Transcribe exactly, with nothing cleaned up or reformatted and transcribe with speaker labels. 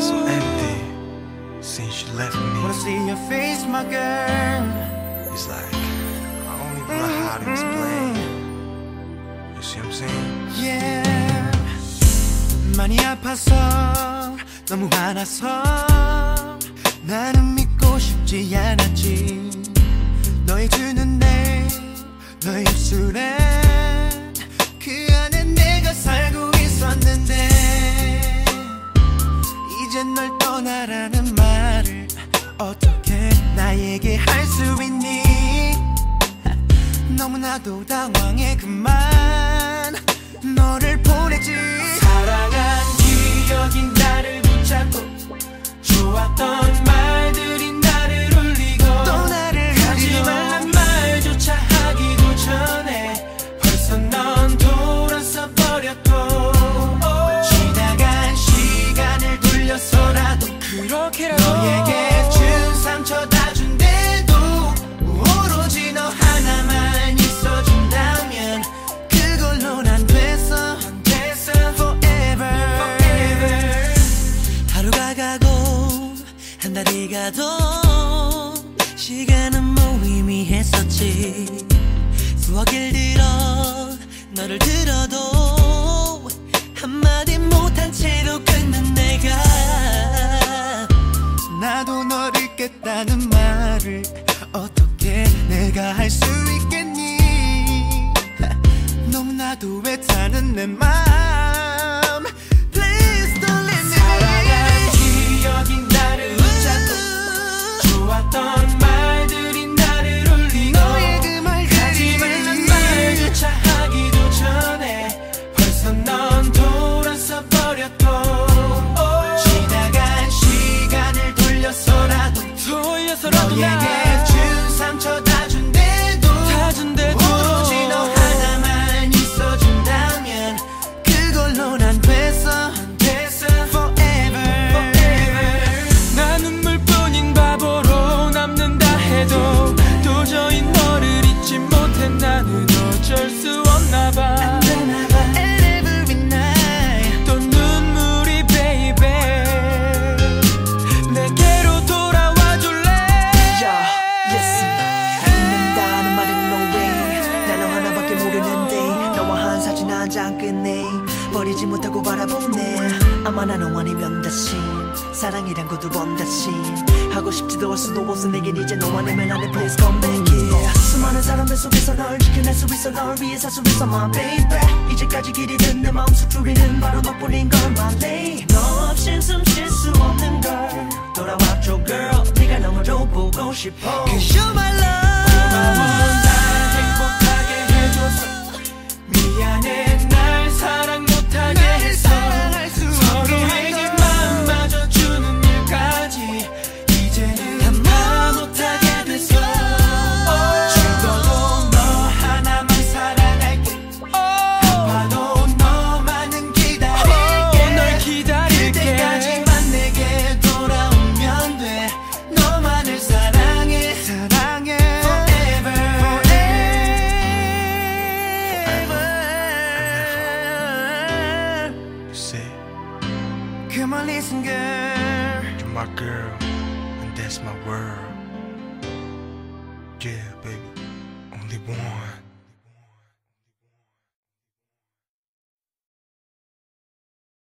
Speaker 1: so empty since you left me.
Speaker 2: Wanna see your face, my girl.
Speaker 1: It's like I only wanna hide and explain. You see what I'm saying?
Speaker 2: Yeah. 많이 아파서 너무 화나서 나는 믿고 싶지 않았지. 너의 두 눈에 너의 입술에 그 안에 내가 살고 있었는데 이제 널 떠나라는 말을 어떻게 나에게 할 수 있니. 너무나도 당황해 그만 너를 보내지. 사랑한 기억이 나를 붙잡고 좋았던 말들이 나를 울리고 또 나를 하지 말란 말조차 하기도 전에 벌써 넌 돌아서 버렸고 지나간 시간을 돌려서라도 그렇게라도 너에게 준 상처 다 준대도 오로지 너 하나만 있어준다면 그걸로 난 됐어 forever. 하루가 가고 한 달이 가도 시간은 무의미했었지. 수화길 들어 너를 들어도 한마디 못한 채로 끊는 내가 나도 널 잊겠다는 말을 어떻게 내가 할 수 있겠니. 너무나도 애타는 내 맘 Please don't let me. 사랑한 기억이 나를 붙잡고 좋았던 말들이 나를 울리고 너의 그 말들이 하지 말란 말조차 하기도 전에 벌써 넌 돌아서 버렸고 지나간 시간을 돌려서라도 돌려서라도 너에게 준 상처 다 준대도 다 준대도 오로지 너 하나만 있어준다면 그걸로 난 됐어 forever. 나 눈물뿐인 바보로 남는다 해도 도저히 너를 잊지 못해. 나는 어쩔 수 없나 봐. And every night 또 눈물이 baby 내게로 돌아와 줄래.
Speaker 3: Yeah, listen. 잊는다는 말은 no way. 난 너 하나밖에 모르는데 너와 한 사진 한 장 끝내 버리지 못하고 바라보네. 아마 나 너 아니면 다시 사랑이란 거 두 번 다시 하고 싶지도 할 수도 없어. 내겐 이제 너와 내면 안돼. Please come back here. 수많은 사람들 속에서 널 지켜낼 수 있어. 널 위해 살 수 있어 my baby. 이제까지 길이 든 내 마음속 줄이는 바로 너뿐인 걸 my lady. 너 없인 숨 쉴 수 없는 걸 돌아와줘 girl. 네가 너무도 보고 싶어.
Speaker 2: Cause you're my love. 날 행복하게 해줘서 미안해. 날 사랑 못하게 했어. 서로에게 마음마저 주는 일까지 이제는 다 못하게 됐어. 죽어도 너 하나만 사랑할게. 아파도 너만은 기다릴게. 널 기다릴게. 그때까지만 내게 돌아오면 돼. 너만을 사랑해 사랑해 forever forever.
Speaker 1: You say
Speaker 2: Come on listen girl.
Speaker 1: you're my girl and that's my world. Yeah, baby, only one.